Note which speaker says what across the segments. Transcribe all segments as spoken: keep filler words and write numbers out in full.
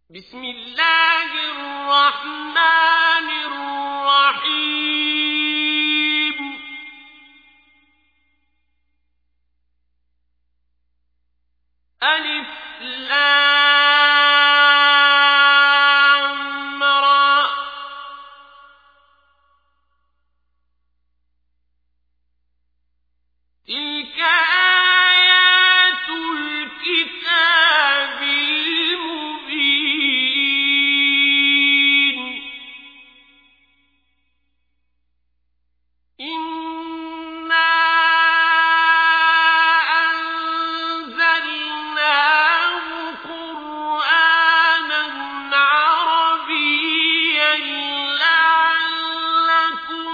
Speaker 1: بسم الله الرحمن الرحيم ألف لام را تلك آيات الكتاب المبين إنا أنزلناه قرآنا عربيا لعلكم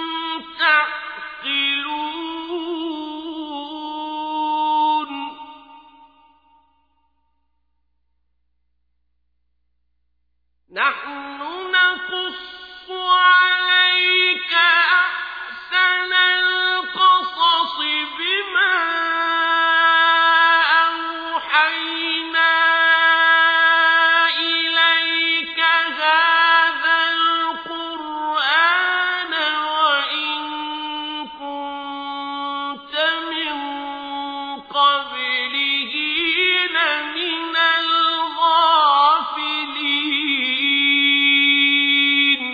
Speaker 1: تعقلون نحن نقص عليك أحسن القصص بما أوحينا إليك هذا القرآن وإن كنت من قبله لمن الغافلين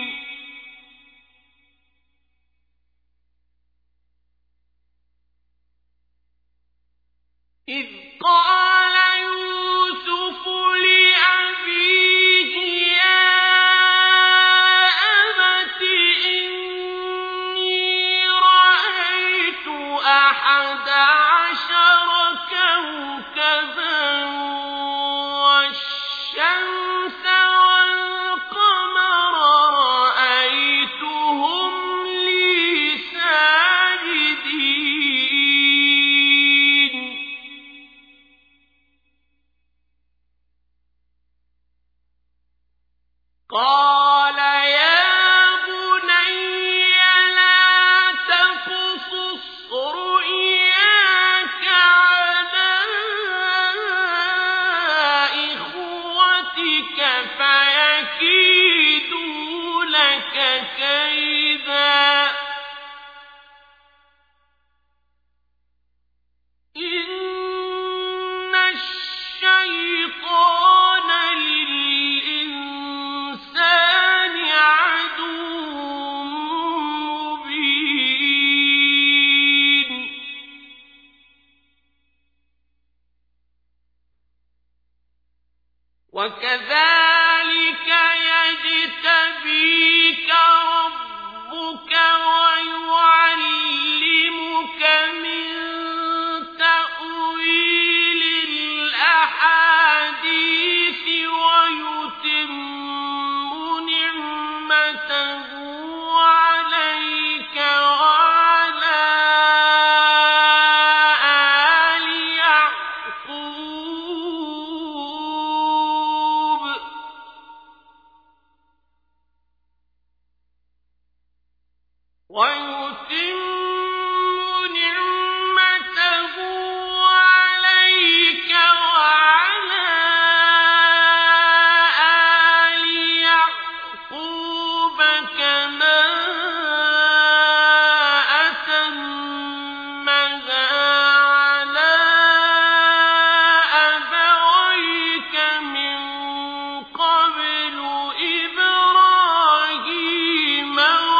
Speaker 1: إذ قال يوسف لأبيه يا أبت إني رأيت أحد عشر كوكبا والشمس والقمر رأيتهم لي ساجدين قال يا بني لا تقصص رؤياك على إخوتك فيكيدوا لك كيدا إن الشيطان للإنسان عدو مبين وكذلك يجتبيك ربك ويعلمك من تأويل الأحاديث ويتم نعمته عليك وعلى آل يعقوب ويتم نعمته عليك وعلى آل يعقوب كما أتمها على أبويك من قبل إبراهيم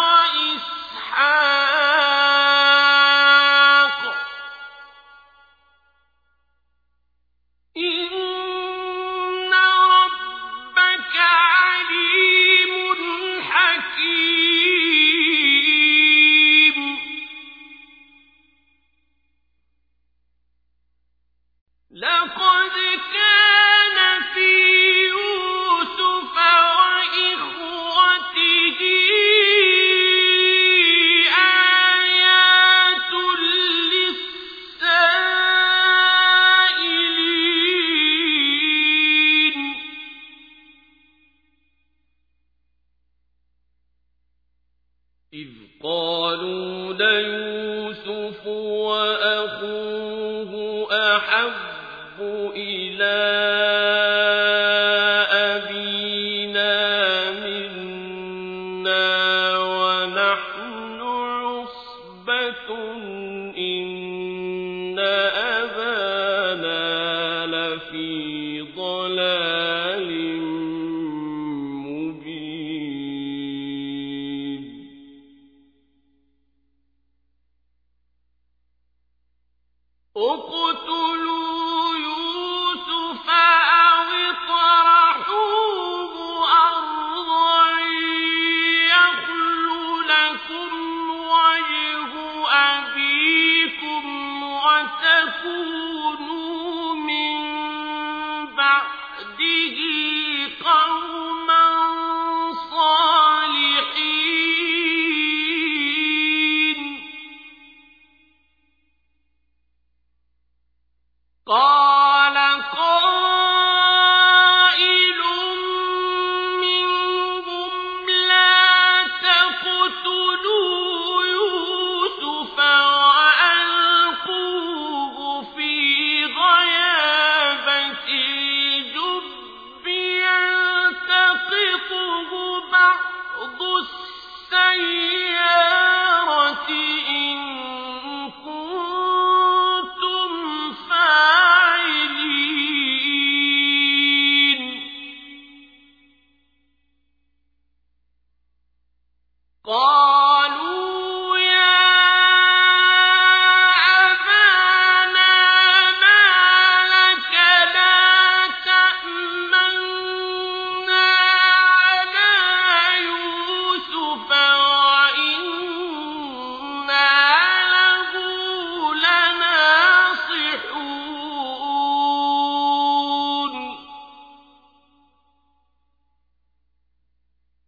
Speaker 1: وإسحاق إن ربك عليم حكيم لقد كان في يوسف وإخوته آيات للسائلين إذ قالوا ليوسف وأخوه أحب إلى أبيه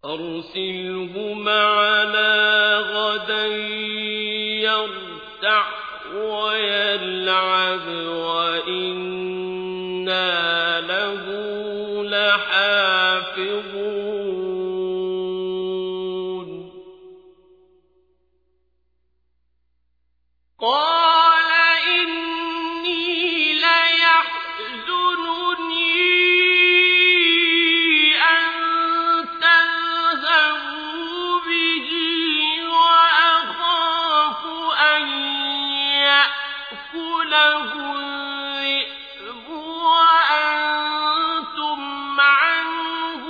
Speaker 1: أرسله معنا غدا يرتع ويلعب وإنا له لحافظون قال إني ليحزنني أن تذهبوا به وأخاف أن يأكله الذئب وأنتم عنه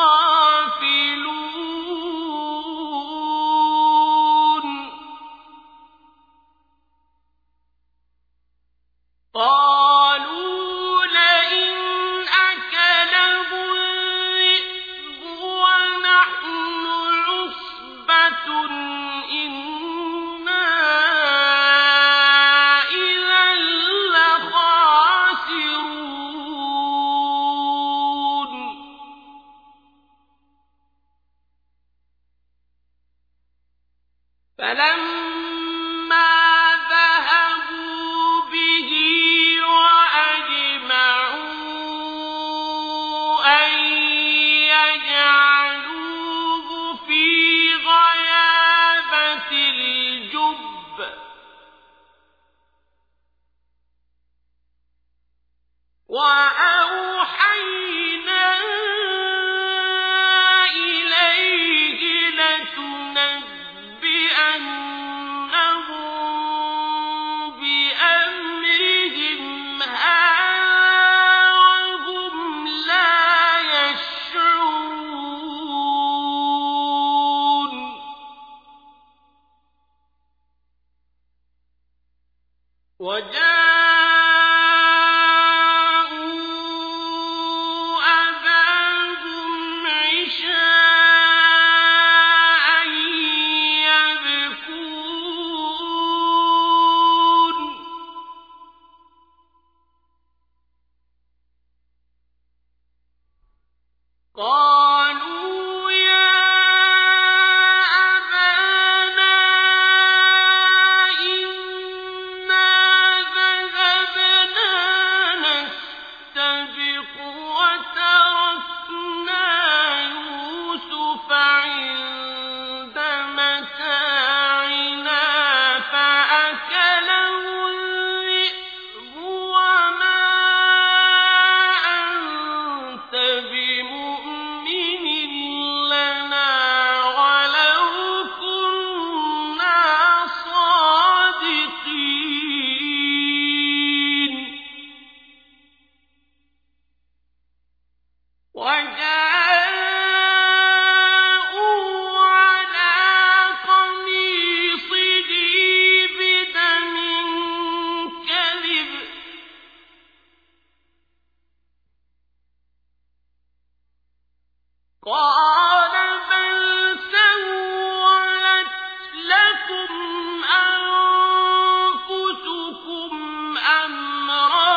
Speaker 1: غافلون قالوا لئن أكله الذئب ونحن عصبة إنا إذا لخاسرون فلما ذهبوا به وأجمعوا أن يجعلوه في غيابة الجب وأوحينا إليه لتنبئنهم بأمرهم هذا وهم لا يشعرون وجاءوا أباهم عشاء يبكون قالوا يا أبانا إنا ذهبنا نستبق وتركنا يوسف عند متاعنا فأكله الذئب وما أنت بمؤمن لنا ولو كنا صادقين وجاءوا على قميصه بدم كذب قال بل سولت لكم أنفسكم أمرا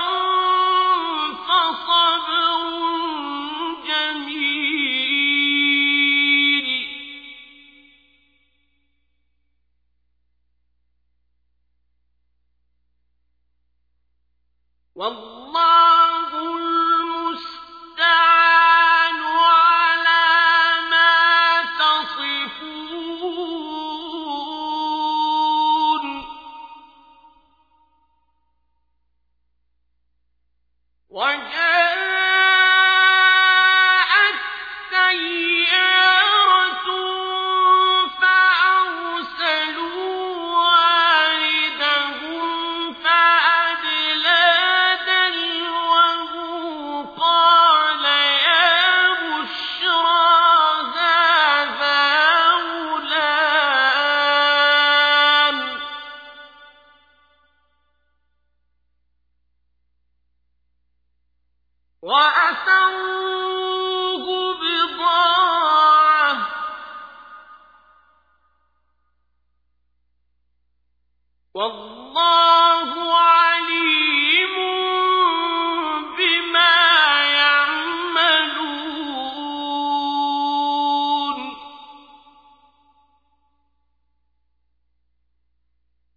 Speaker 1: فصبر جميل والله المستعان على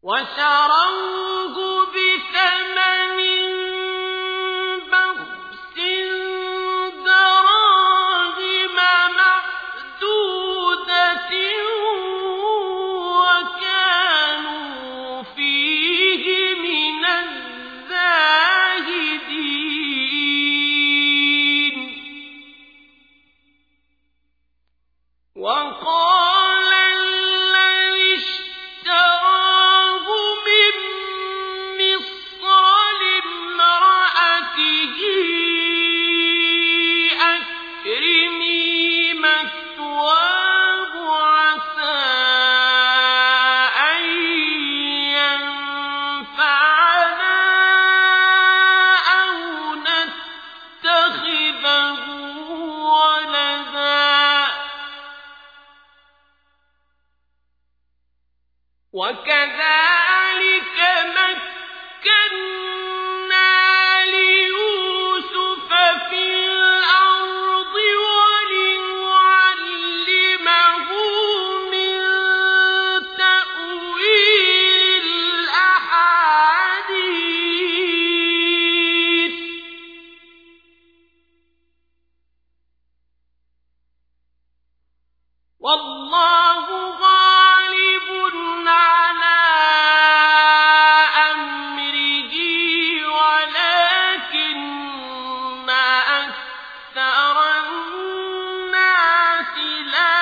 Speaker 1: وشروه بثمن بخس دراهم معدودة وكانوا فيه من الزاهدين وقال الذي اشتراه من مصر لامرأته أكرمي مثواه عسى أن ينفعنا أو نتخذه ولدا وكذلك مكنا ليوسف في الأرض ولنعلمه من تأويل الأحاديث والله غالب على أمره ولكن أكثر الناس لا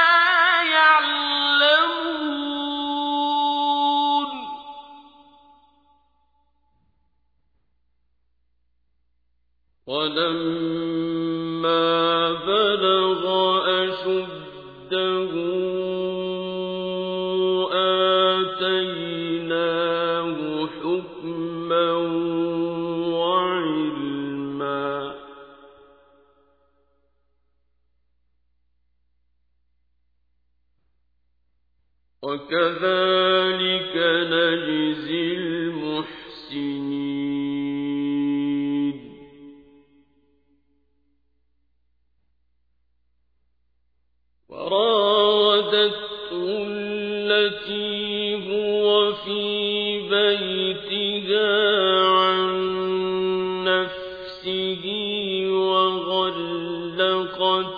Speaker 1: يعلمون ولما بلغ أشده آتيناه حكما وعلما وكذلك نجزي المحسنين وراودته التي هو في بيتها عن نفسه وغلقت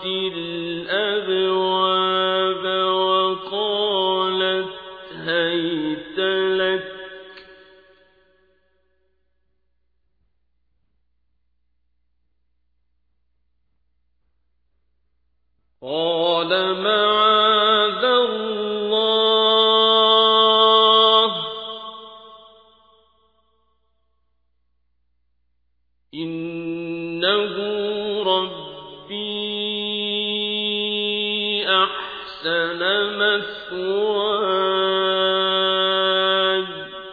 Speaker 1: الأبواب وقالت هيت لك قال معاذ الله إنه ربي أحسن مثواي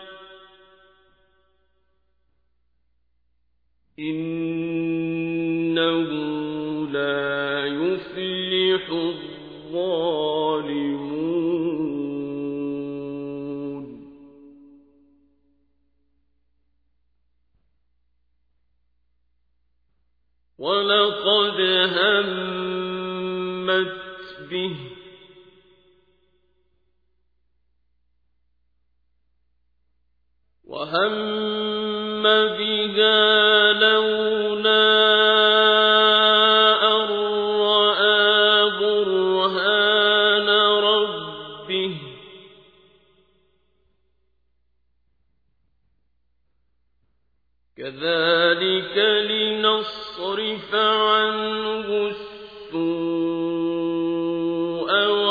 Speaker 1: إنه لا يفلح الظالمون ولقد همت به وهم بها لولا أن رأى برهان ربه كذلك لنصرف عنه السوء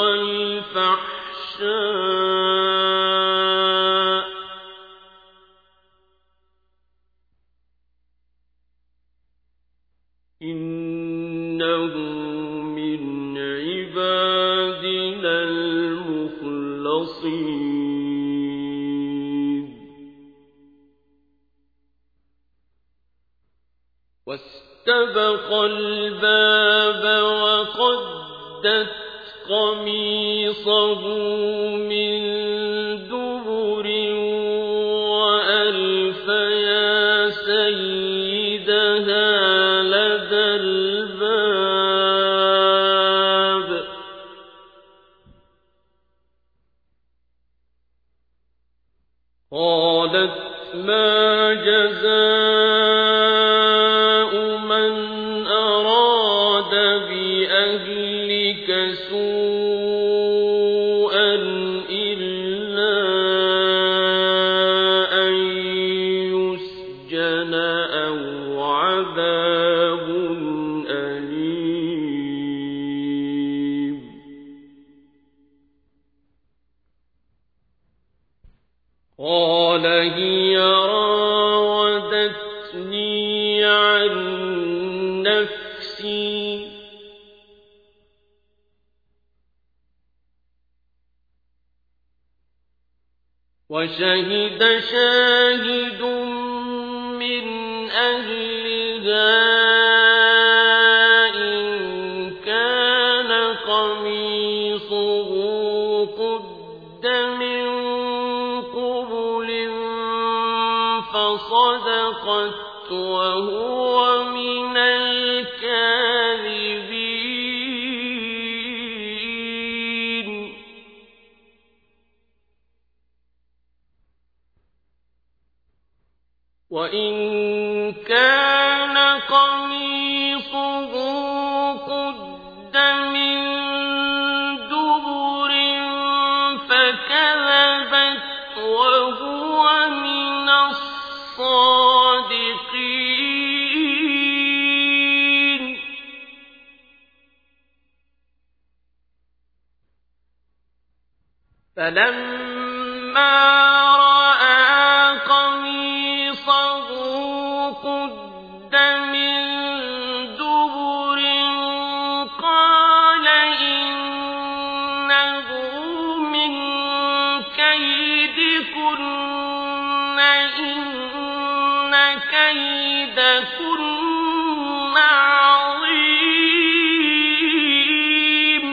Speaker 1: والفحشاء إنه من عبادنا المخلصين واستبق الباب وقدت قميصه من دبر وألف يا سيدها لدى الباب قالت ما جزاء من أراد بأهلك سوءا إلا أن يسجن أو عذاب أليم قال هي راودتني عن نفسي وشهد شاهد من أهلها إن كان قميصه قد من قبل فصدقت وهو من الكاذبين وإن كان قميصه قد من دبر فكذبت وهو من الصادقين فلما رأى قميصه قد من دبر قال إنه من كيدكن إن كيدكن عظيم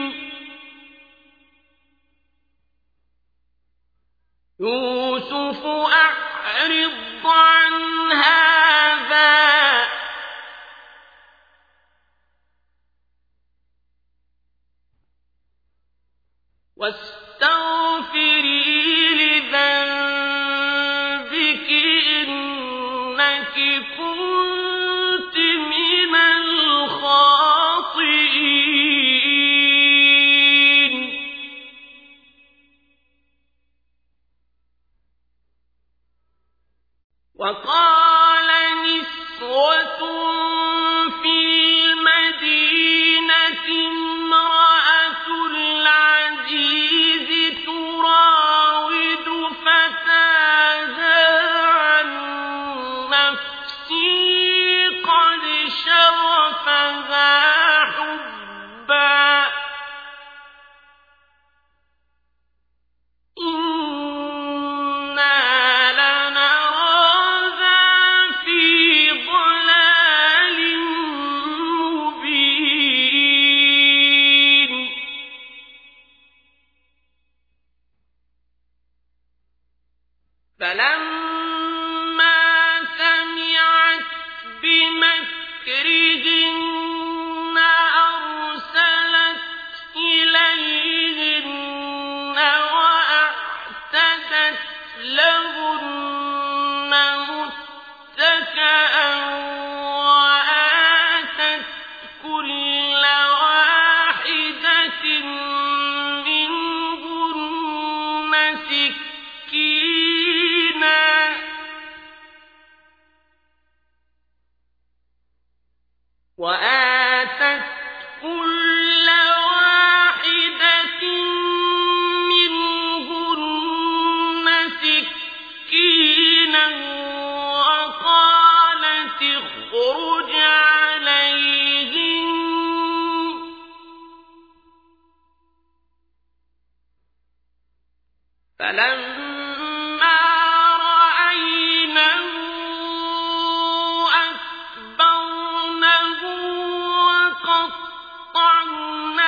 Speaker 1: يوسف أعرض عن هذا واستغفري لذنبك إنك كنت من الخاطئين وقال نسوة في المدينة امرأة العزيز تراود فتاها عن نفسه قد شغفها حبا إنا لنراها في ضلال مبين فلما سمعت بمكرهن أرسلت إليهن وأعتدت لهن متكئا وآتت كل واحدة منهن سكينا وآتت كل واحدة منهن سكينا وقالت اخرج عليهن فلما رأينه أكبرنه وقطعن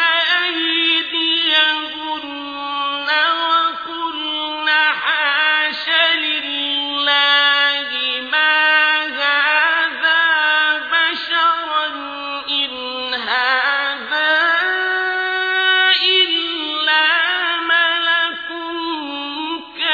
Speaker 1: أيديهن وقلن حاش لله ما هذا بشرا إن هذا إلا ملك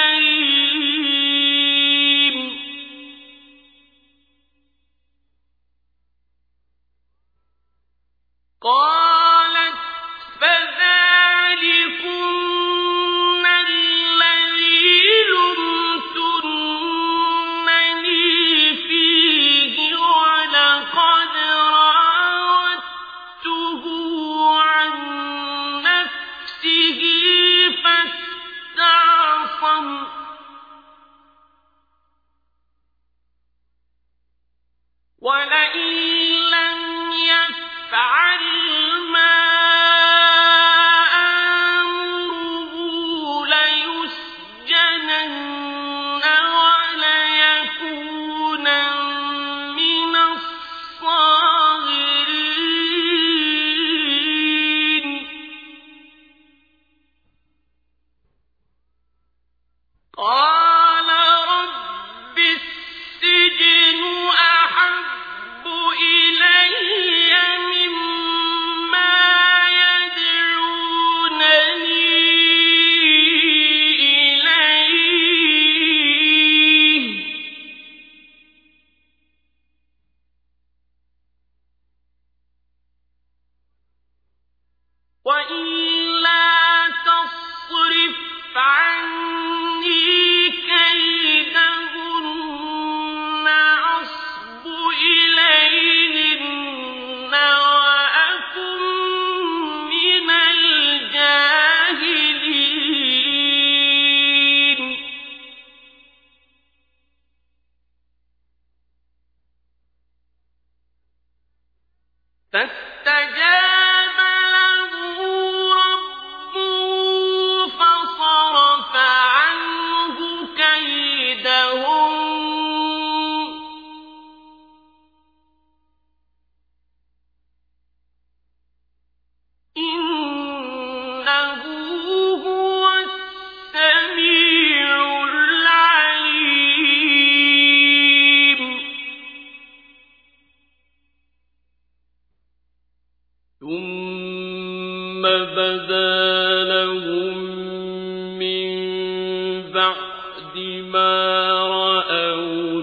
Speaker 1: بدا لهم من بعد ما رأوا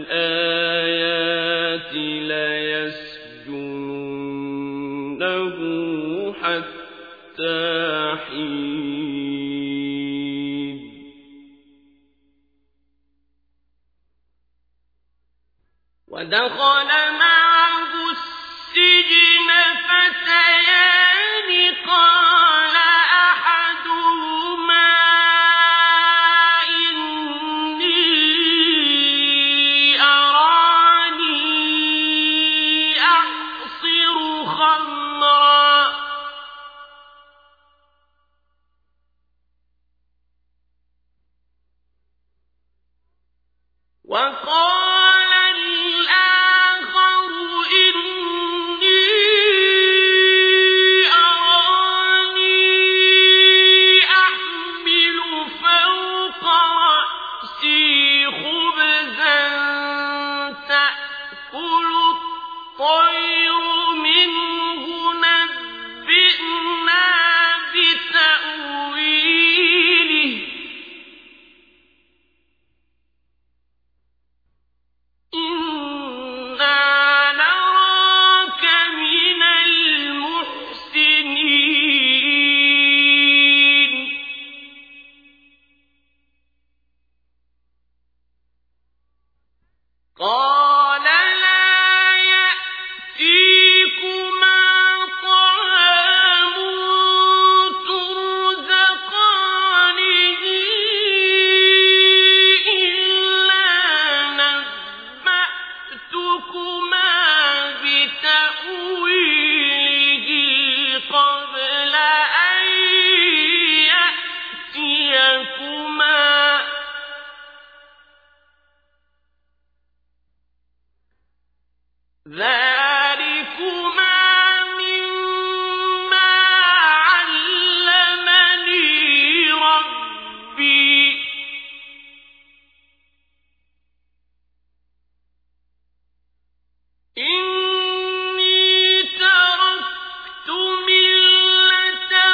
Speaker 1: الآيات ليسجننه حتى حين ودخل معه السجن فتيان قال أحدهما إني أراني أعصر خمرا وقال الآخر إني أراني أحمل فوق رأسي خبزا تأكل الطير منه نبئنا بتأويله إنا نراك من المحسنين قال لا يأتيكما طعام ترزقانه إلا نبأتكما بتأويله قبل أن يأتيكما ذلكما مما علمني ربي إني تركت ملة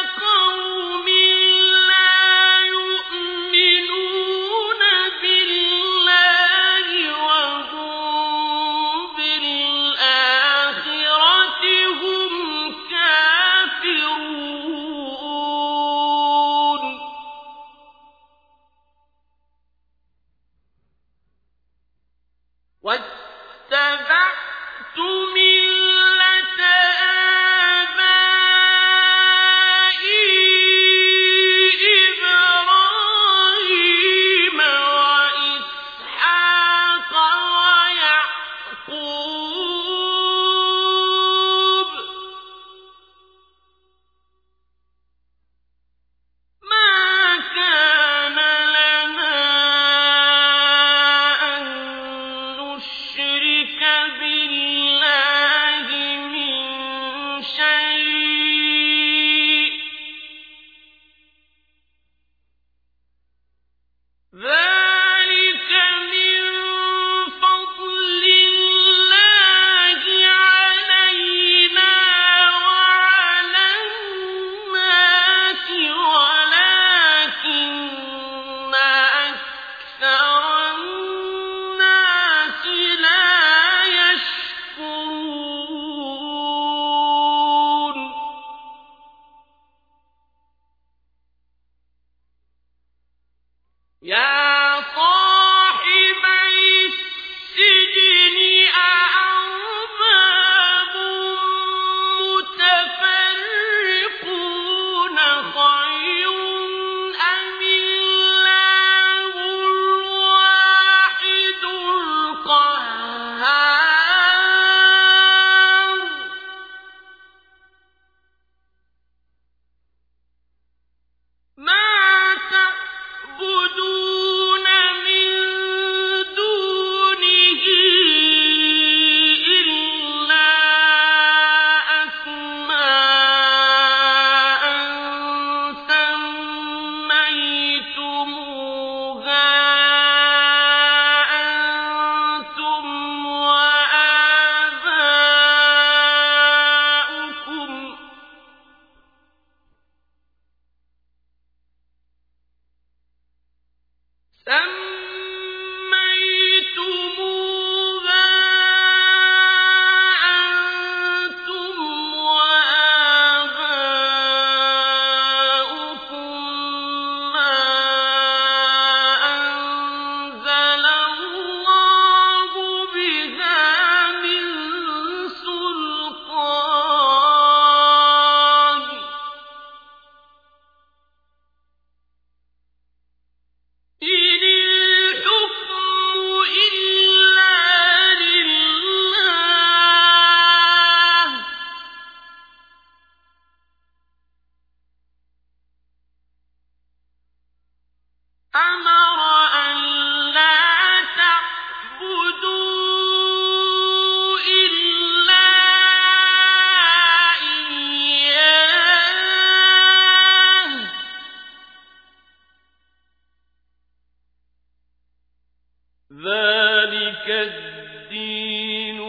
Speaker 1: ذلك الدين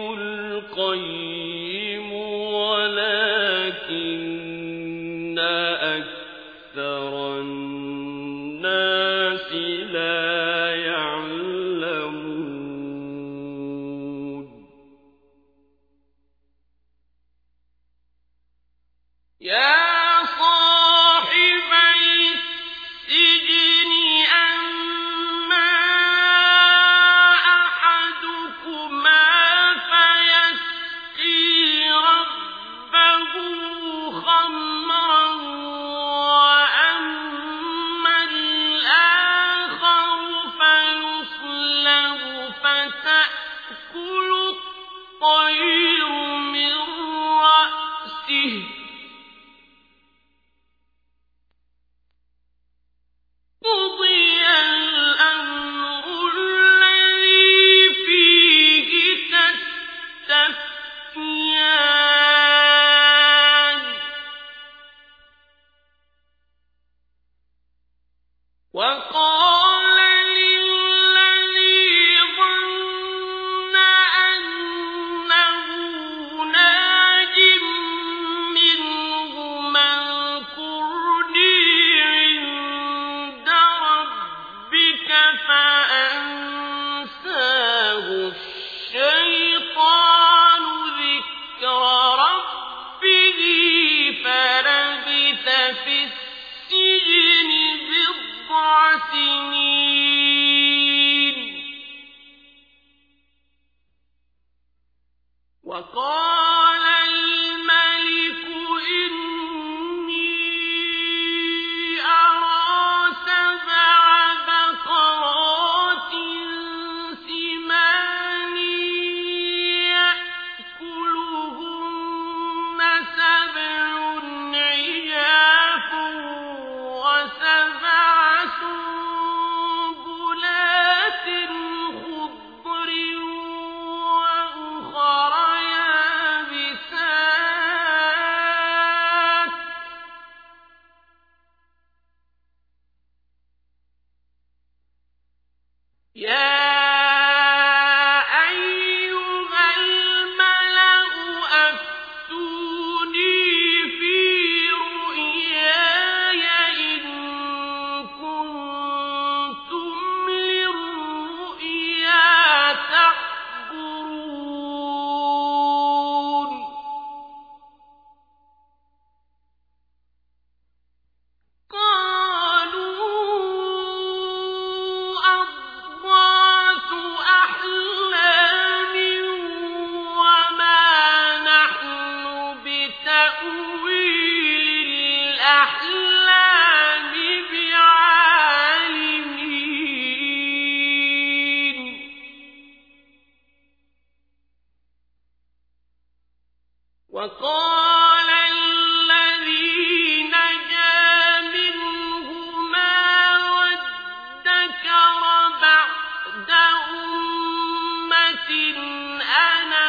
Speaker 1: القيم ولكن أكثر الناس لا يعلمون يا وقال للذي ظن أنه ناج منهما اذكرني عند ربك فأنساه الشيطان ذكر ربه فلبث في السجن سنين وقال الملك إني أرى سبع بقرات سمان يأكلهن سبع عجاف وسبع يا أيها الملأ أفتوني في رؤياي إن كنتم للرؤيا تعبرون وقال الذي نجا منهما وادكر بعد أمة أنا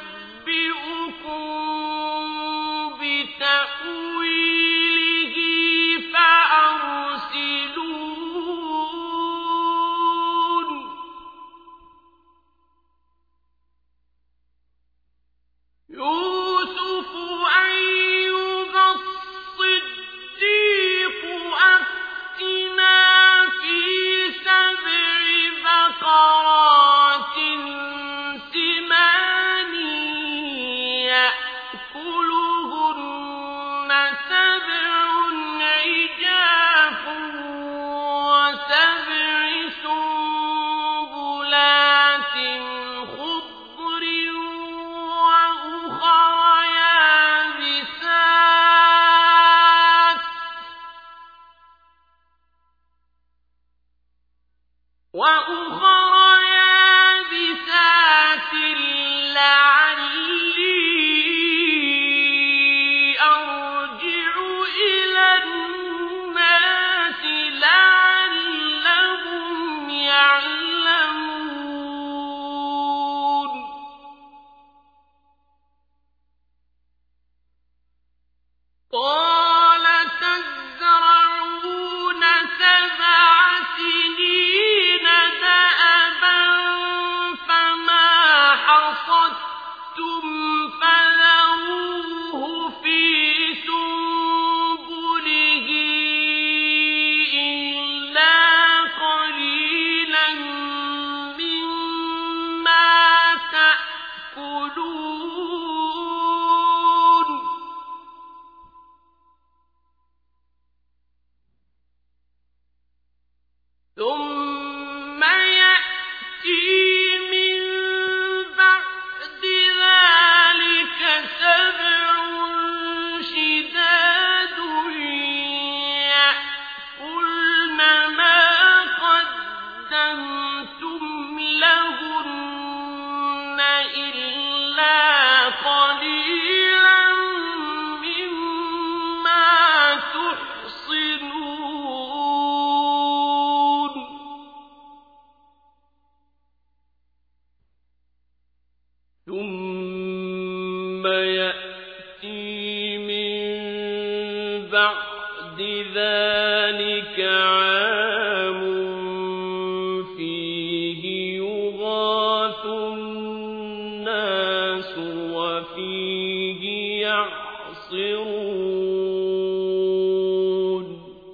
Speaker 1: أنبئكم بتأويله وأخرى يابسات لعلي أرجع إلى الناس لعلهم يعلمون قال تزرعون سبع سنين دأبا فما حصدتم فذروه في سنبله إلا قليلا مما تأكلون ثم يأتي من بعد ذلك سبع شداد يأكلن ما قدمتم لهن إلا قليلا مما تحصنون ثم يأتي من بعد ذلك عام فيه يغاث الناس وفيه يعصرون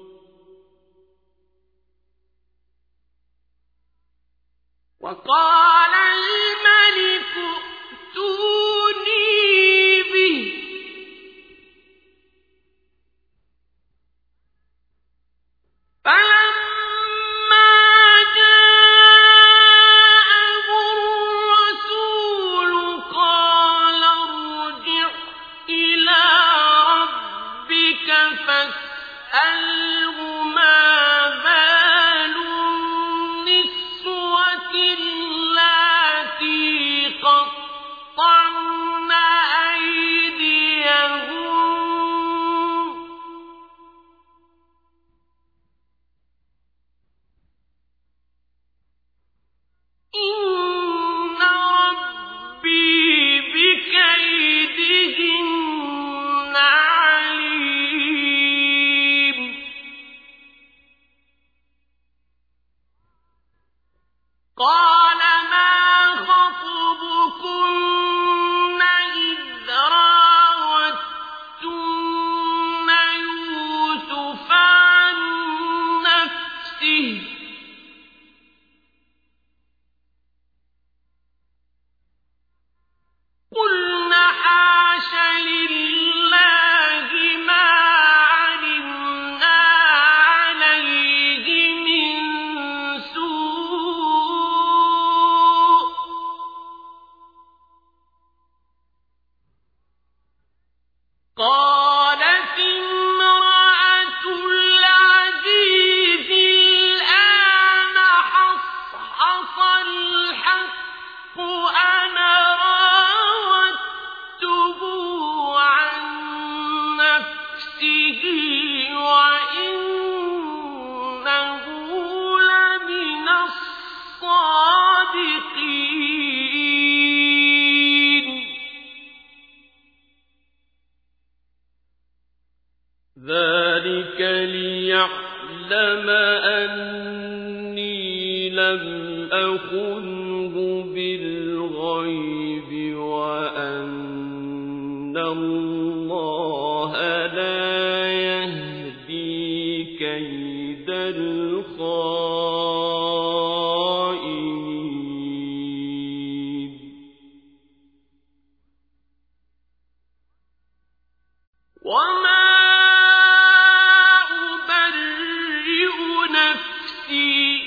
Speaker 1: وقال الملك ائتوني به فلما جاءه الرسول قال ارجع إلى ربك فاسأله ما بال النسوة اللاتي قطعن أيديهن إن ربي بكيدهن عليم قال ما خطبكن إذ راوتن يوسف عن نفسه قلنا حاش لله ما علمنا عليه من سوء قالت امرأة العزيز الآن حصحص الحق أنا راودته عن نفسه وإنه لمن الصادقين ذلك ليعلم أني لم أخنه بالغيب وأن الله لا يهدي كيد الخائنين وما أبرئ نفسي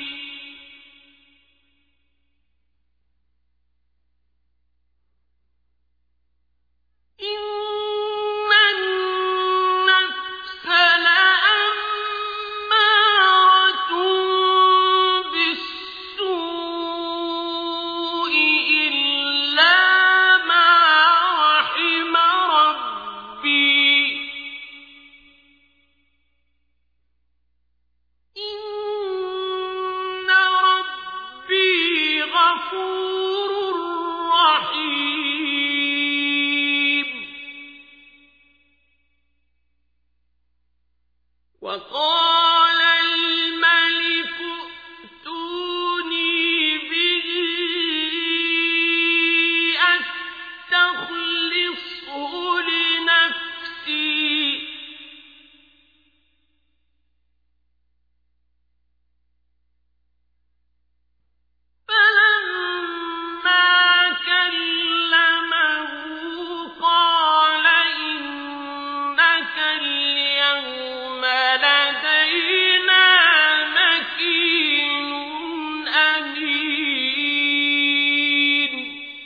Speaker 1: إن النفس لأمارة وقال الملك ائتوني به أستخلصه لنفسي فلما كلمه قال إنك اليوم لدينا مكين أمين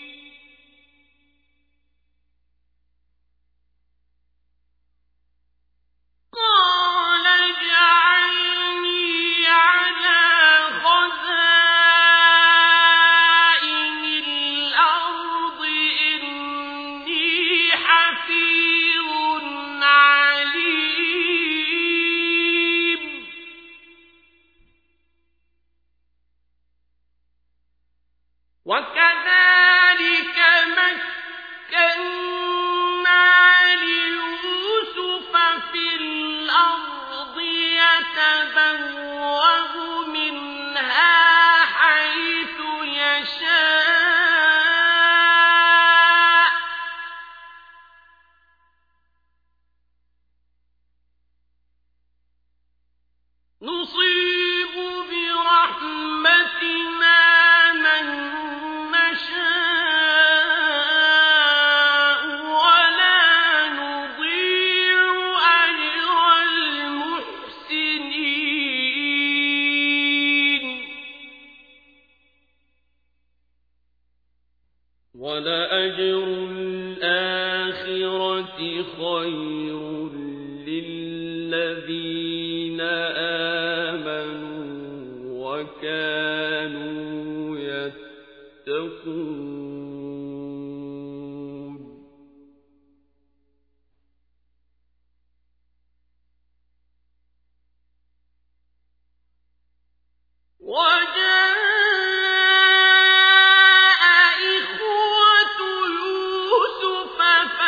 Speaker 1: قال اجعلني على خزائن الأرض إني حفيظ عليم وكذلك مكنا ليوسف في الأرض يتبوأ منها حيث يشاء نصيب برحمتنا من نشاء ولا نضيع أجر المحسنين ولأجر الآخرة خير للذين آمنوا وكانوا يتقون وجاء إخوة يوسف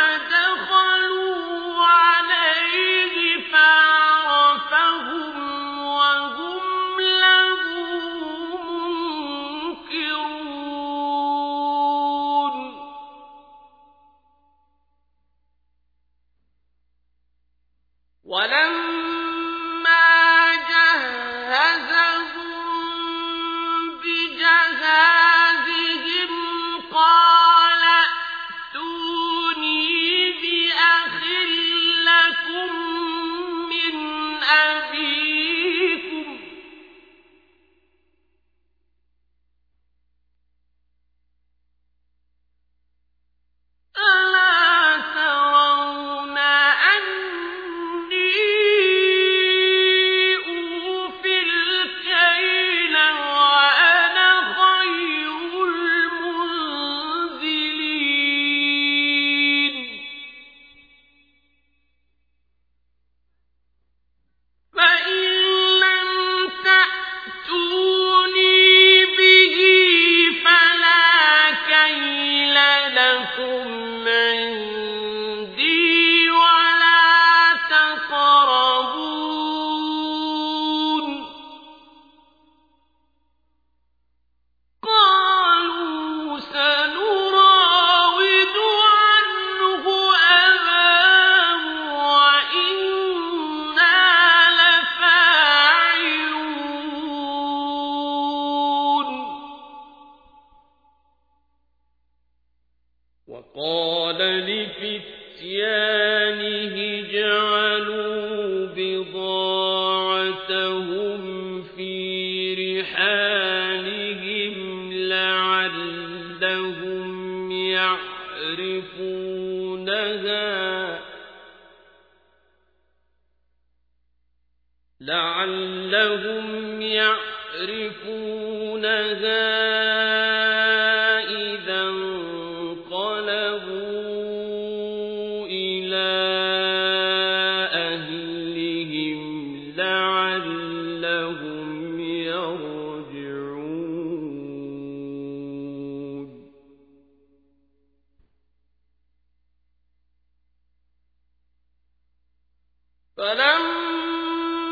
Speaker 1: فدخلوا عليه فعرفهم وهم له منكرون ولما جهزهم بجهازهم قال ائتوني بأخ لكم من أبيكم ألا ترون أني أوفي الكيل وأنا خير المنزلين فإن لم تأتوني به فلا كيل لكم عندي ولا تقربون قالوا سنراود عنه أباه وإنا لفاعلون وقال لفتيانه اجعلوا بضاعتهم في رحالهم لعلهم يعرفونها لعلهم يعرفونها إذا انقلبوا إلى أهلهم لعلهم يرجعون فلما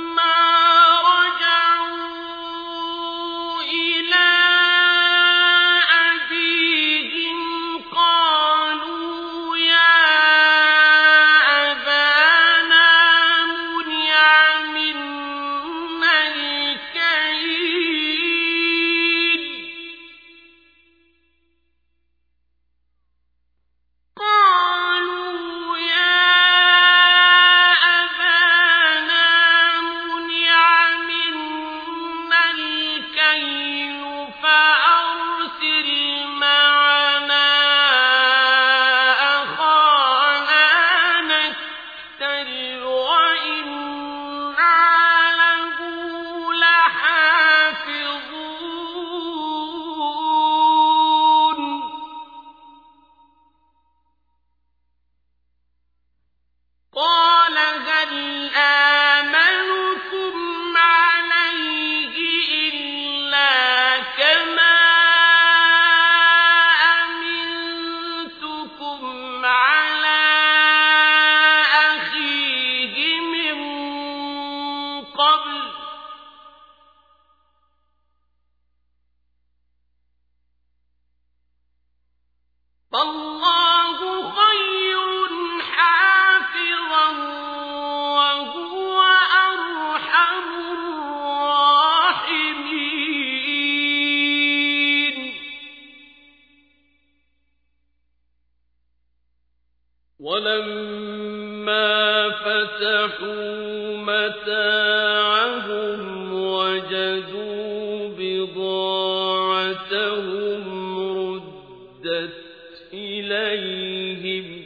Speaker 1: فَتَحُوا مَتَاعَهُمْ وَجَدُوا بِضَاعَتَهُمْ رُدَّتْ إِلَيْهِمْ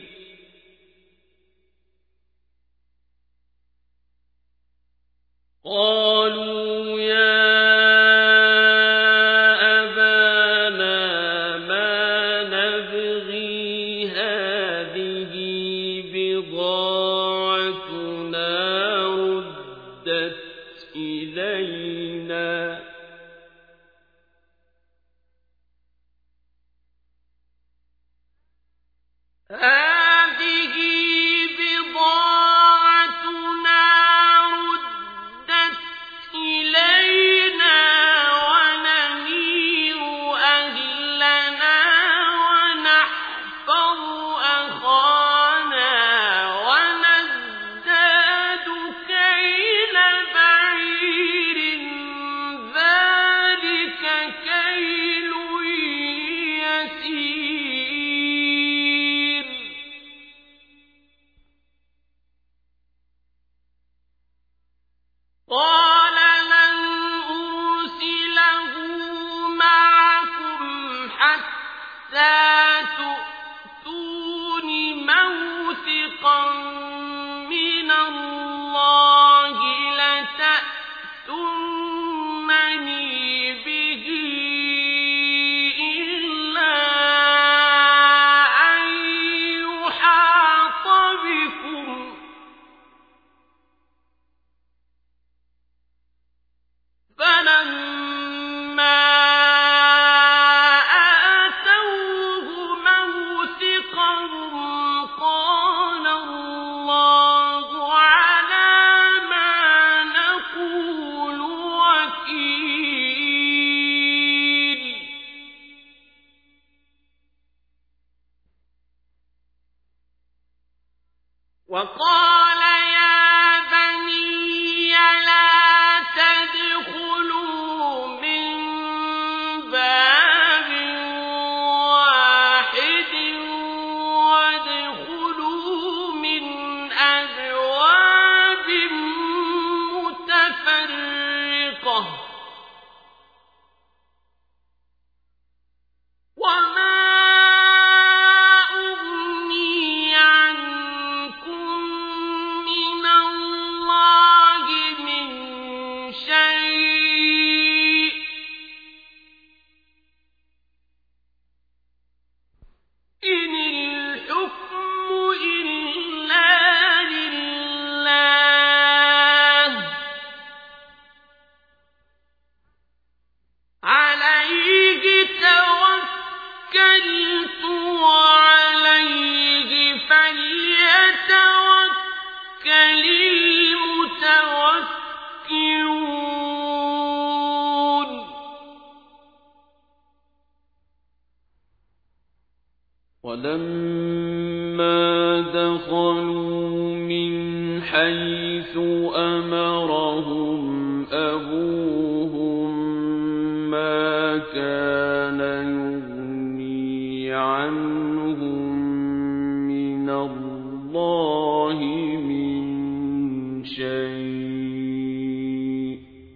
Speaker 1: قَالُوا يَا أَبَانَا مَا نَبْغِي هَٰذِهِ بِضَاعَتُنَا رُدَّتْ إِلَيْنَا هَٰذِهِ بِضَاعَتُنَا رُدَّتْ إِلَيْنَا وَنَمِيرُ أَهْلَنَا وَنَحْفَظُ أَخَانَا وَنَزْدَادُ كَيْلَ بَعِيرٍ ذَٰلِكَ كَيْلٌ يَسِيرٌ قَالَ لَنْ أُرْسِلَهُ مَعَكُمْ حَتَّىٰ تُؤْتُونِ مَوْثِقًا مِّنَ اللَّهِ لَتَأْتُنَّنِي بِهِ إِلَّا أَن يُحَاطَ بِكُمْ ۖ فَلَمَّا آتَوْهُ مَوْثِقَهُمْ قَالَ اللَّهُ عَلَىٰ مَا نَقُولُ وَكِيلٌ وَقَالَ يَا بَنِيَّ لَا تَدْخُلُوا مِن بَابٍ وَاحِدٍ وَادْخُلُوا مِنْ أَبْوَابٍ مُّتَفَرِّقَةٍ ۖ وَمَا أُغْنِي عَنكُم مِّنَ اللَّهِ مِن شَيْءٍ ۖ إِنِ الْحُكْمُ إِلَّا لِلَّهِ ۖ عَلَيْهِ تَوَكَّلْتُ وَعَلَيْهِ فَلْيَتَوَكَّلِ الْمُتَوَكِّلُونَ وَلَمَّا دَخَلُوا مِنْ حَيْثُ أَمَرَهُمْ أَبُوهُم مَّا كَانَ يُغْنِي عَنْهُم مِّنَ اللَّهِ مِن شَيْءٍ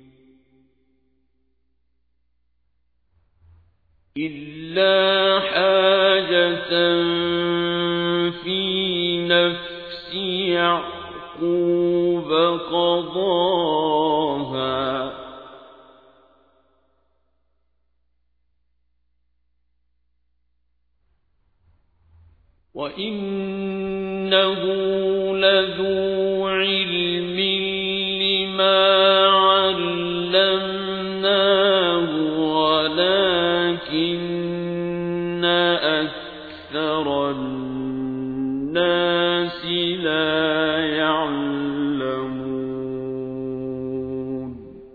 Speaker 1: إِلَّا حَاجَةً فِي نَفْسِ يَعْقُوبَ قَضَاهَا وَإِنَّهُ لَذُو عِلْمٍ لِّمَا عَلَّمْنَاهُ وَلَٰكِنَّ أَكْثَرَ النَّاسِ لَا يَعْلَمُونَ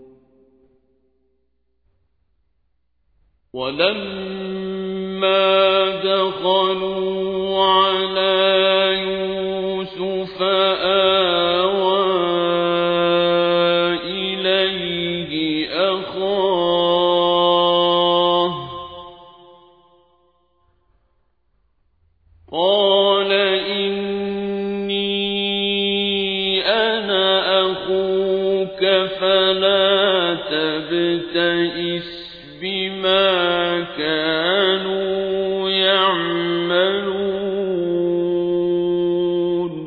Speaker 1: وَلَمَّا دَخَلُوا عَلَىٰ يُوسُفَ آوَىٰ إِلَيْهِ أَخَاهُ قَالَ إِنِّي أَنَا فلا تبتئس بما كانوا يعملون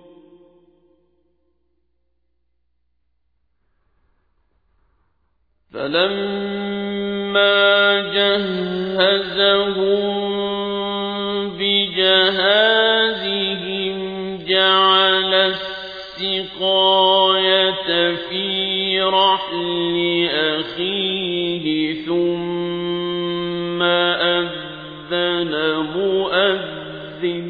Speaker 1: فلما جهزهم بجهازهم جعل السقاية في رحل أخيه ثم أذن مؤذن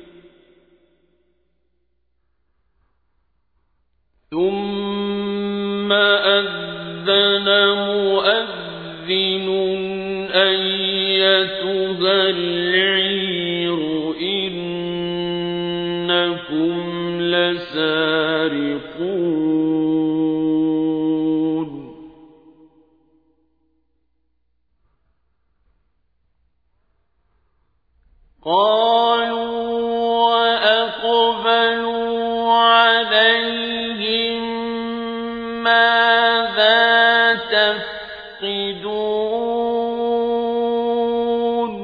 Speaker 1: ثم أذن مؤذن أيتها العير إنكم لسارقون قالوا وأقبلوا عليهم ماذا تفقدون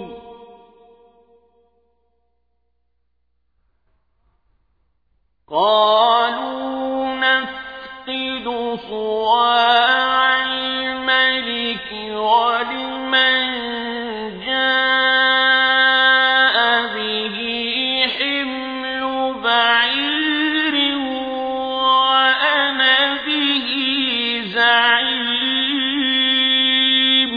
Speaker 1: قالوا نفقد صواع الملك ولمن جاء به حمل بعير وأنا به زعيم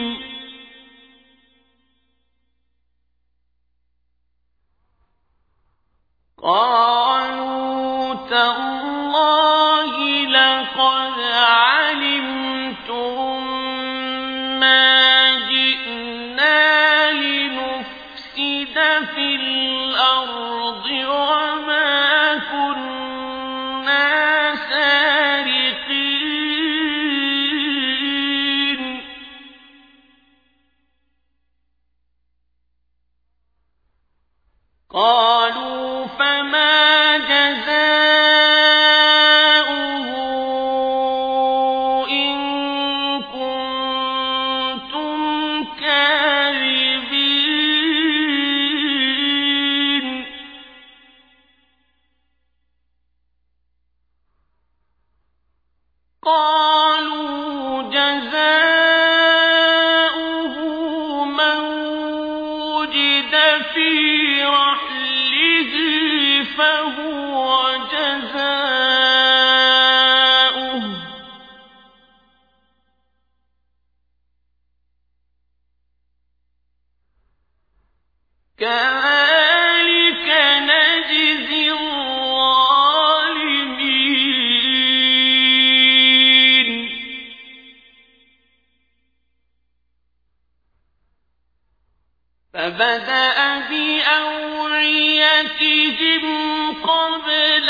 Speaker 1: قالوا تالله لقد علمتم ما جئنا لنفسد في الأرض وما كنا سارقين قالوا فما جزاؤه إن كنتم كاذبين قالوا جزاؤه من وجد في رحله فهو جزاؤه كذلك نجزي الظالمين فبدأ بأوعيتهم قبل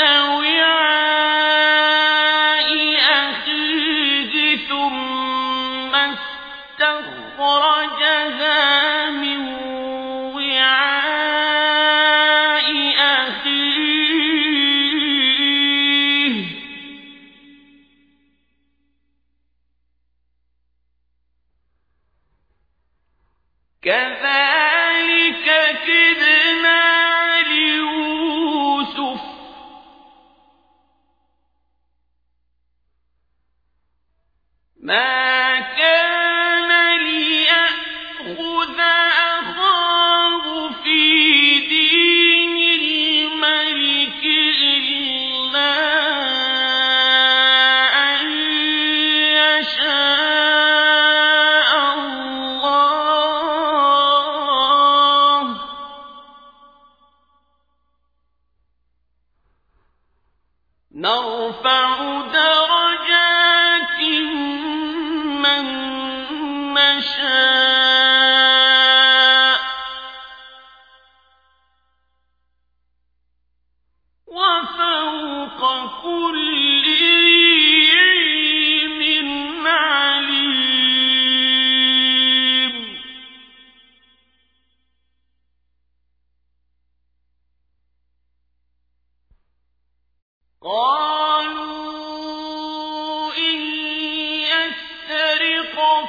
Speaker 1: وعاء أخيه ثم استخرجها من وعاء أخيه كذلك كدنا ليوسف ما كان ليأخذ أخاه في دين الملك إلا أن يشاء الله نرفع درجات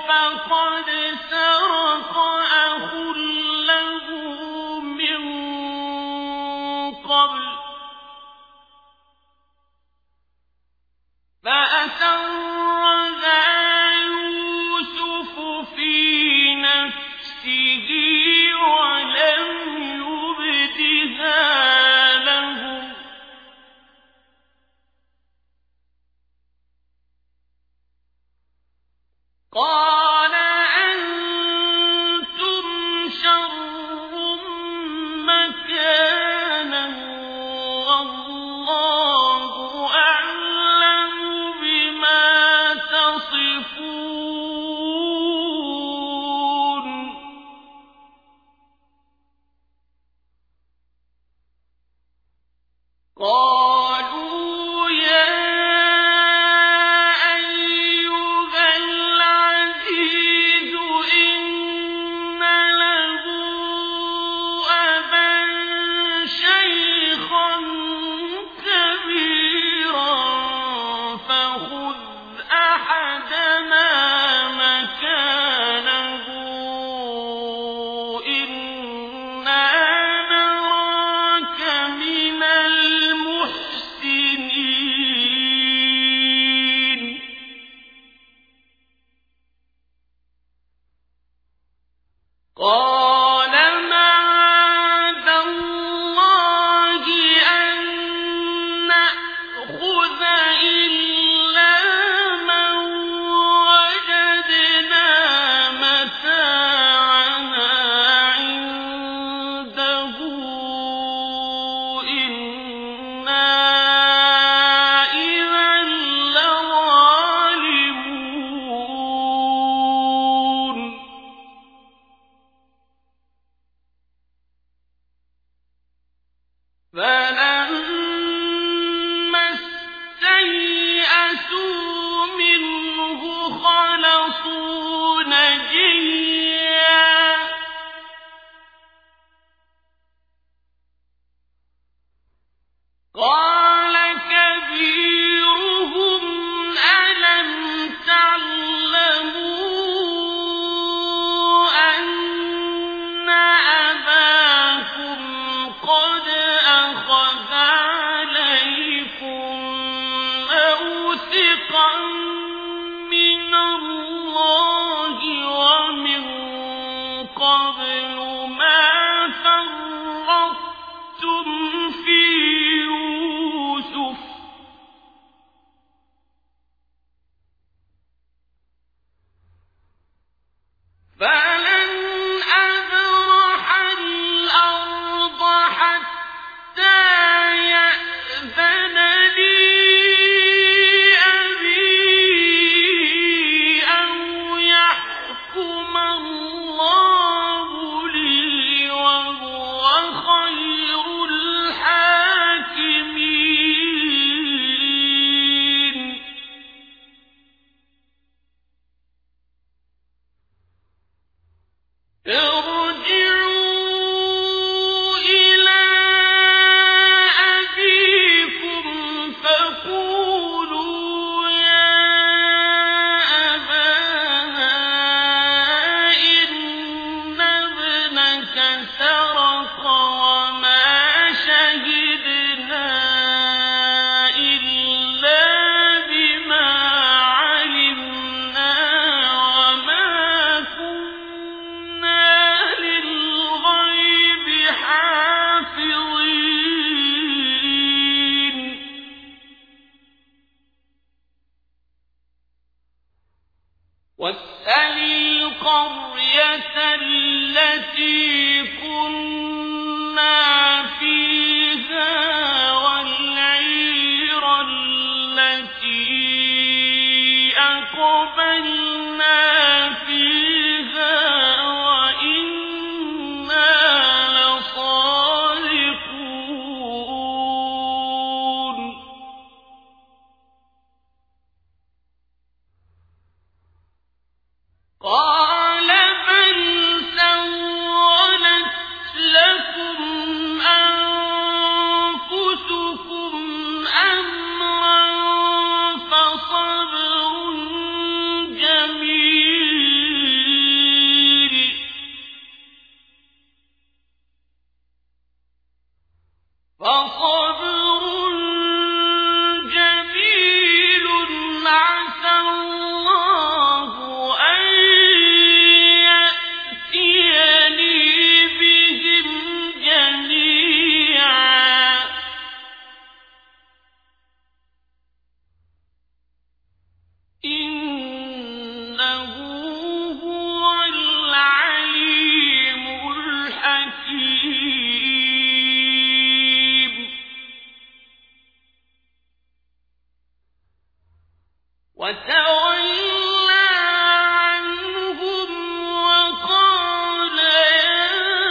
Speaker 1: فقد سرق أخ له من قبل فأسرها يوسف في نفسه ولم يبدها لهم قال أنتم شر مكانا والله أعلم بما تصفون قالوا يا أيها العزيز إن له أبا شيخا كبيرا فخذ أحدنا مكانه إنا نراك من المحسنين قال معاذ الله أن نأخذ إلا من وجدنا متاعنا عنده إنا إذا لظالمون فلما استيئسوا منه خلصوا نجيا قال كبيرهم ألم تعلموا أن أباكم قد أخذ عليكم موثقا من الله ومن قبل ما فرطتم في يوسف فلن أبرح الأرض حتى يأذن لي أبي أو يحكم الله لي وهو خير الحاكمين ارجعوا إلى أبيكم فقولوا يا أبانا إن ابنك سرق وما شهدنا إلا بما علمنا وما كنا للغيب حافظين واسأل القرية التي كنا فيها والعير التي أقبلنا فيها وإنا لصادقون قال بل سولت لكم أنفسكم أمرا فصبر جميل إِنَّهُ هُوَ الْعَلِيمُ الْحَكِيمُ وَتَوَلَّى عَنْهُمْ وَقَالَ يَا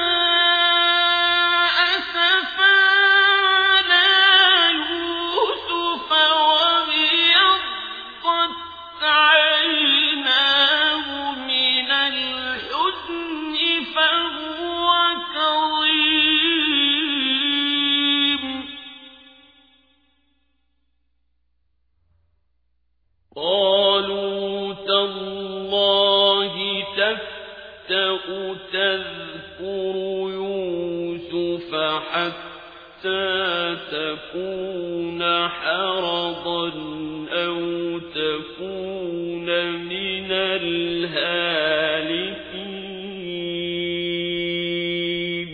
Speaker 1: أَسَفَىٰ عَلَىٰ يُوسُفَ وَابْيَضَّتْ عَيْنَاهُ مِنَ الْحُزْنِ فَهُوَ كَظِيمٌ قَالُوا تَاللَّهِ تَفْتَأُ تَذْكُرُ يُوسُفَ حَتَّىٰ تَكُونَ حَرَضًا أَوْ تَكُونَ مِنَ الْهَالِكِينَ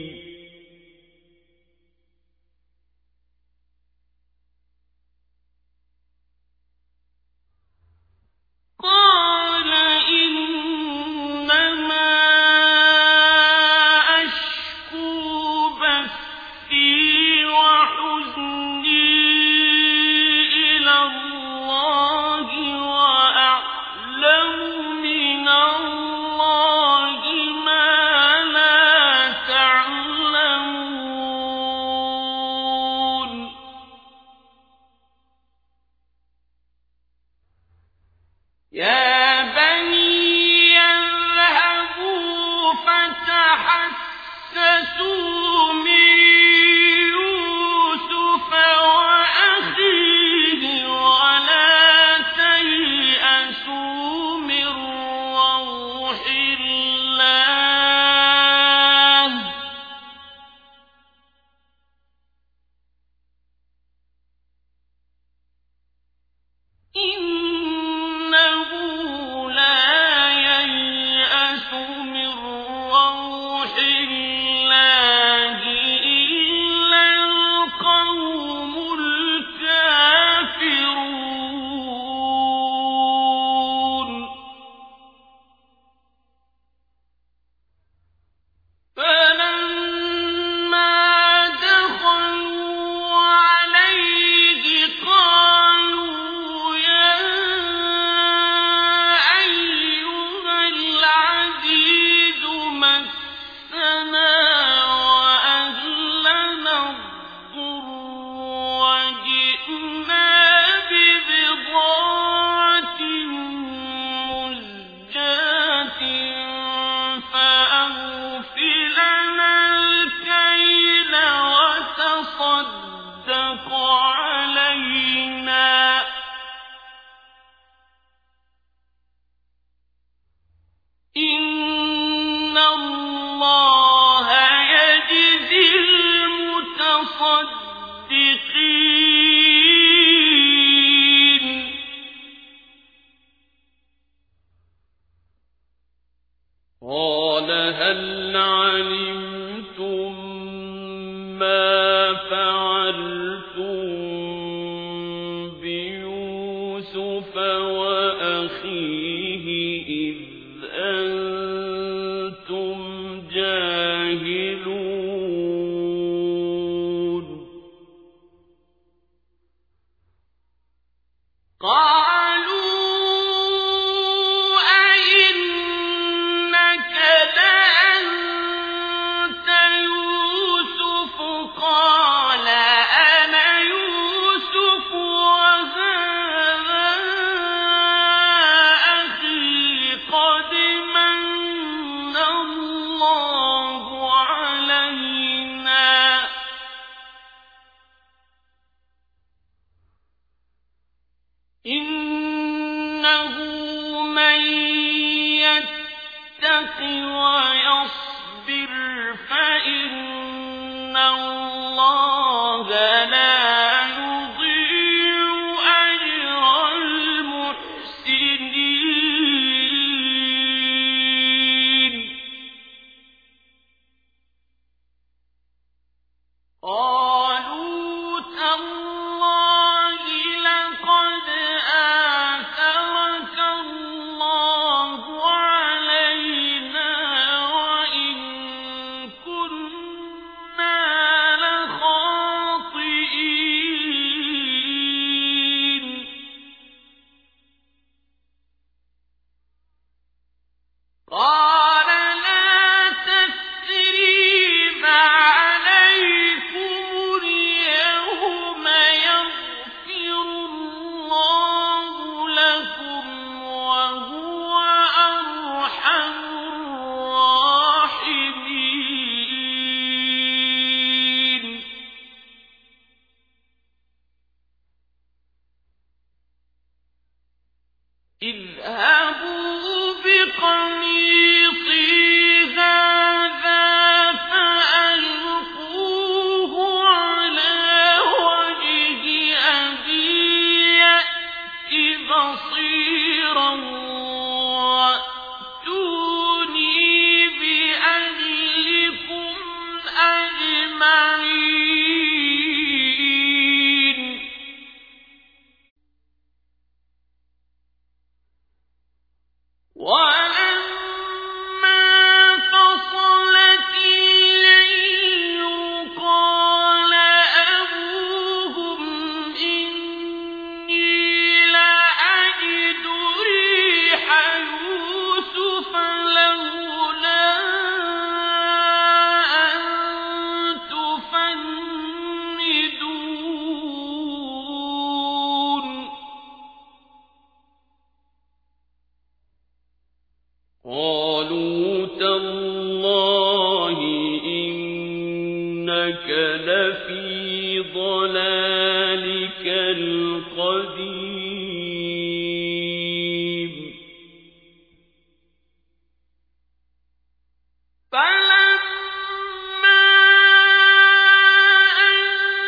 Speaker 1: قَالَ إِنَّمَا أَشْكُو بَثِّي وَحُزْنِي إِلَى اللَّهِ وَأَعْلَمُ مِنَ اللَّهِ مَا لَا تَعْلَمُونَ يَا بَنِيَّ اذْهَبُوا فَتَحَسَّسُوا مِن يُوسُفَ وَأَخِيهِ وَلَا تَيْأَسُوا مِن رَّوْحِ اللَّهِ ۖ إِنَّهُ لَا يَيْأَسُ مِن رَّوْحِ اللَّهِ إِلَّا الْقَوْمُ الْكَافِرُونَ فَلَمَّا دَخَلُوا عَلَيْهِ قَالُوا يَا أَيُّهَا الْعَزِيزُ مَسَّنَا وَأَهْلَنَا الضُّرُّ وَجِئْنَا بِبِضَاعَةٍ مُزْجَاةٍ فَأَوْفِ لَنَا الْكَيْلَ وَتَصَدَّقْ عَلَيْنَا ۖ إِنَّ اللَّهَ يَجْزِي الْمُتَصَدِّقِينَ قَالَ هَلْ عَلِمْتُم مَّا فَعَلْتُم بِيُوسُفَ وَأَخِيهِ إِذْ أَنتُمْ جَاهِلُونَ قَالُوا أَإِنَّكَ لَأَنتَ يُوسُفُ قَالَ أَنَا يُوسُفُ وَهَٰذَا أَخِي قَدْ مَنَّ اللَّهُ عَلَيْنَا إِنَّهُ مَن يَتَّقِ وَيَصْبِرْ فَإِنَّ اللَّهَ لَا يُضِيعُ أَجْرَ الْمُحْسِنِينَ قَالُوا تَاللَّهِ لَقَدْ آثَرَكَ اللَّهُ اذهبوا بقميصي هذا فألقوه على وجه أبي يأت بصيرا وأتوني بأهلكم أجمعين. ولما فصلت العير قال أبوهم إني لأجد ريح يوسف لولا أن تفندون. قالوا تالله إنك لفي ضلالك القديم. فلما أن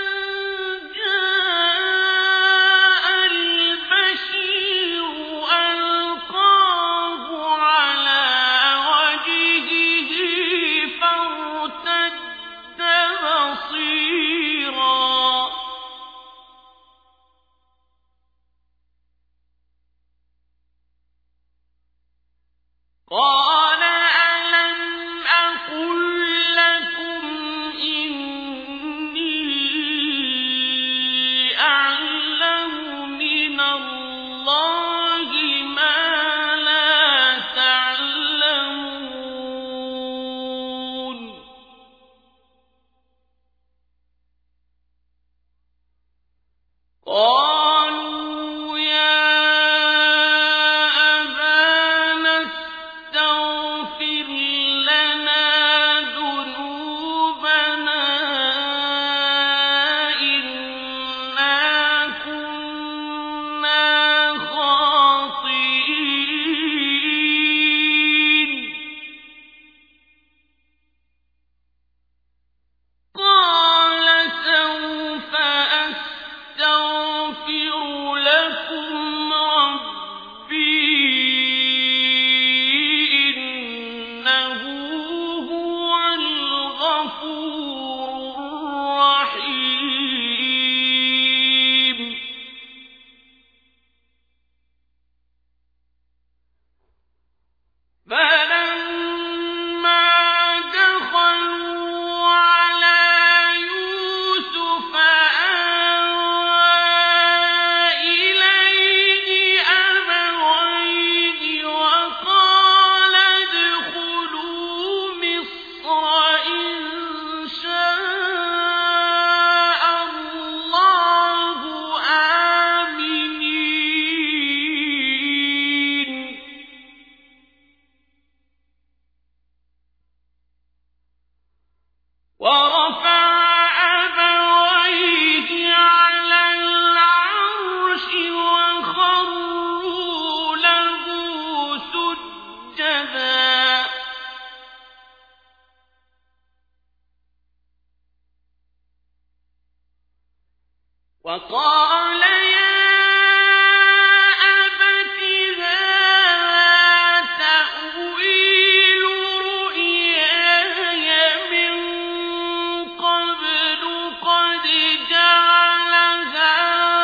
Speaker 1: جاء البشير ألقاه على وجهه فارتد بصيرا. قال ألم أقل لكم إني أعلم من الله ما لا تعلمون. قالوا يا أبانا استغفر لنا ذنوبنا إنا كنا خاطئين. قال سوف أستغفر لكم ربي إنه هو الغفور الرحيم. فلما دخلوا على يوسف آوى إليه أبويه وقال ادخلوا مصر إن شاء الله آمنين. ورفع أبويه على العرش وخروا له سجدا. وقال يا أبت هذا تأويل رؤياي من قبل قد جعلها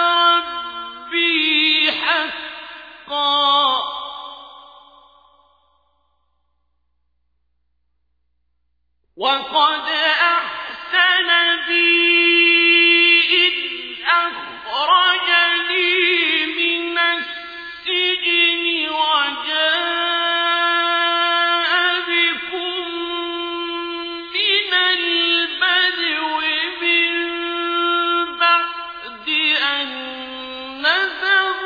Speaker 1: ربي حقا. وقد أحسن بي إذ أخرجني من السجن وجاء بكم من البدو من بعد أن نزغ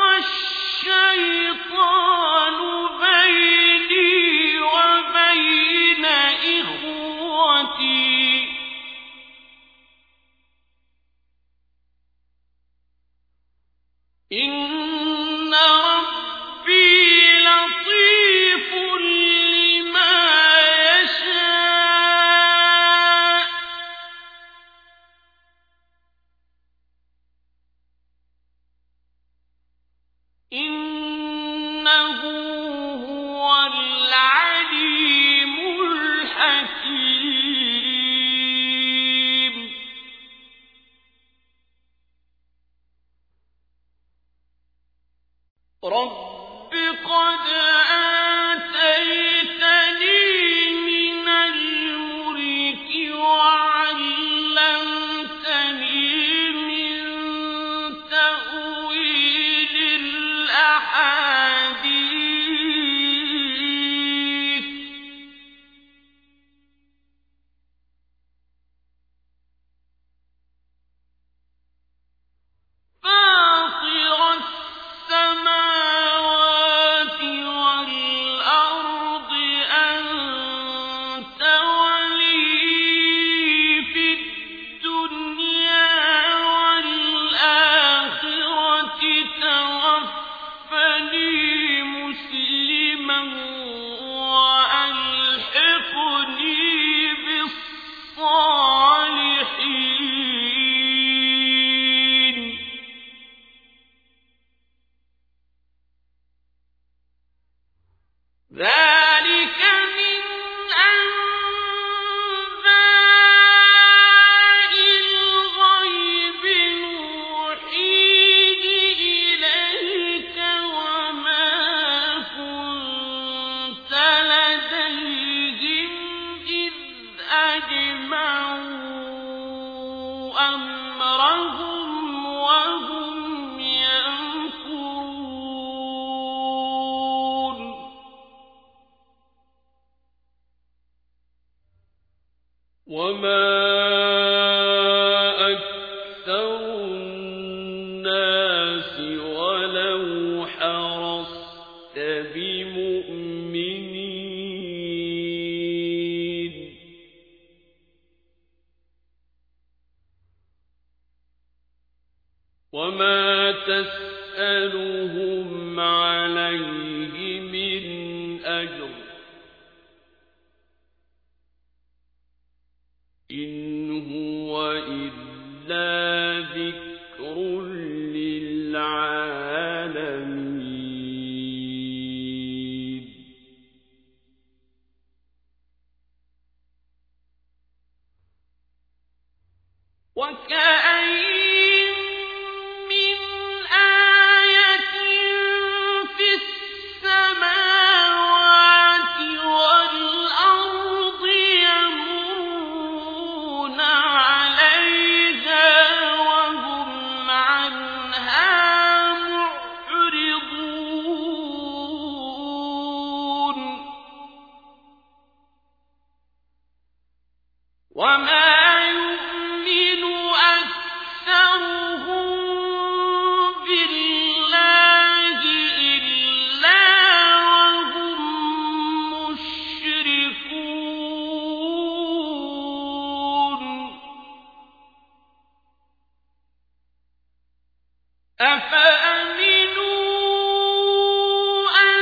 Speaker 1: الشيطان بيني وبين إخوتي هو العليم الحكيم رب قد آتيتني من الملك وعلمتني من تأويل الأحاديث فاطر السماوات والأرض أنت ولي في الدنيا والآخرة توفني مسلما وألحقني بالصالحين ذلك من أنباء الغيب نوحيه إليك وما كنت لديهم إذ أجمعوا أمرهم وهم يمكرون وما أكثر الناس ولو حرصت بمؤمنين وما تسألهم عليه من أجر إن هو إلا ذكر للعالمين وكأين من آية في السماوات والأرض يمرون عليها وهم عنها معرضون وما يؤمن أكثرهم بالله إلا وهم مشركون أفأمنوا أن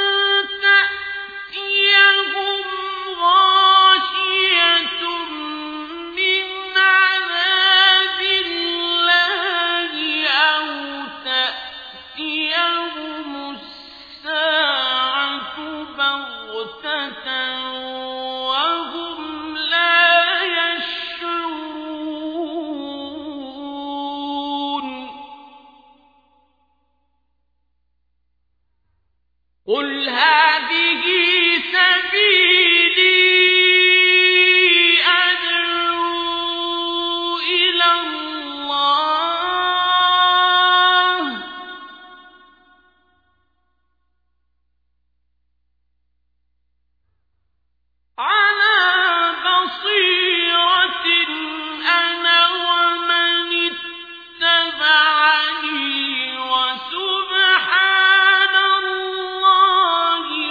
Speaker 1: تأتيهم غاشية من عذاب الله أو تأتيهم الساعة بغتة وهم لا يشعرون قل هذه سبيلي أدعو إلى الله على بصيرة أنا ومن اتبعني وسبحان الله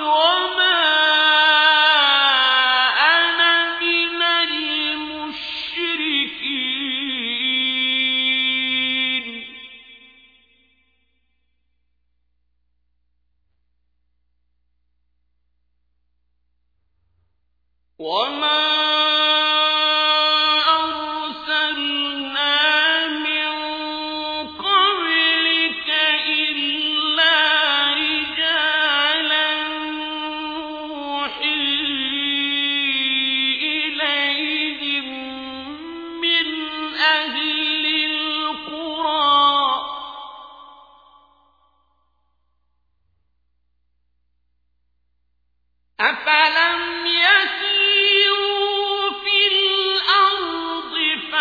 Speaker 1: أفلم يسيروا في الأرض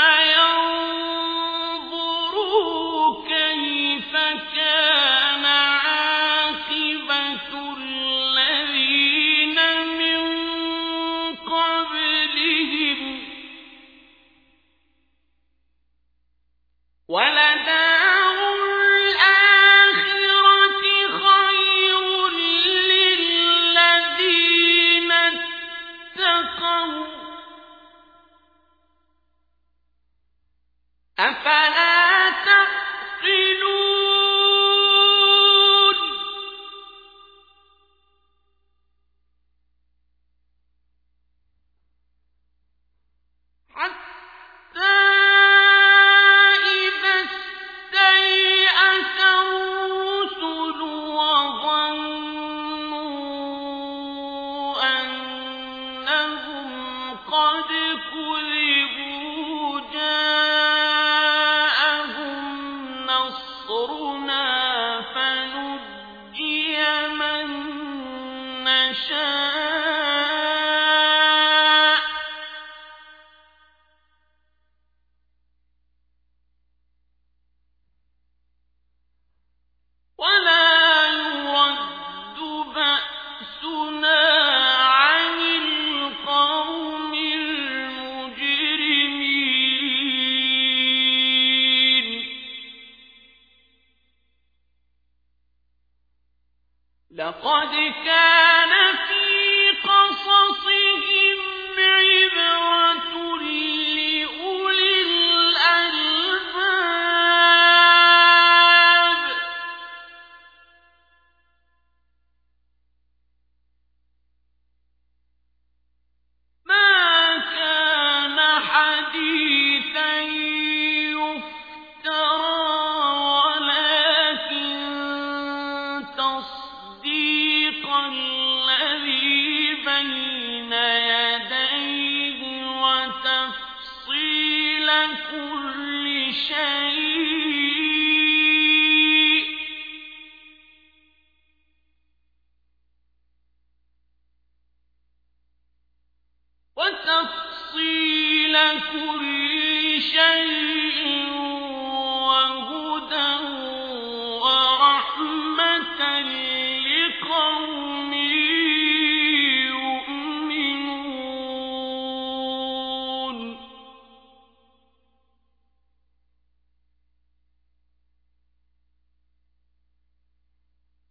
Speaker 1: فينظروا كيف كان عاقبة الذين من قبلهم ولدار الآخرة خير للذين اتقوا أفلا تعقلون حتى إذا استيأس الرسل وظنوا أنهم قد كذبوا جاءهم نصرنا فنجي من نشاء ولا يرد بأسنا عن القوم المجرمين لقد كان في قصصهم عبرة لأولي الألباب ما كان حديثا يفترى ولكن تصديق الذي بين يديه وتفصيل كل شيء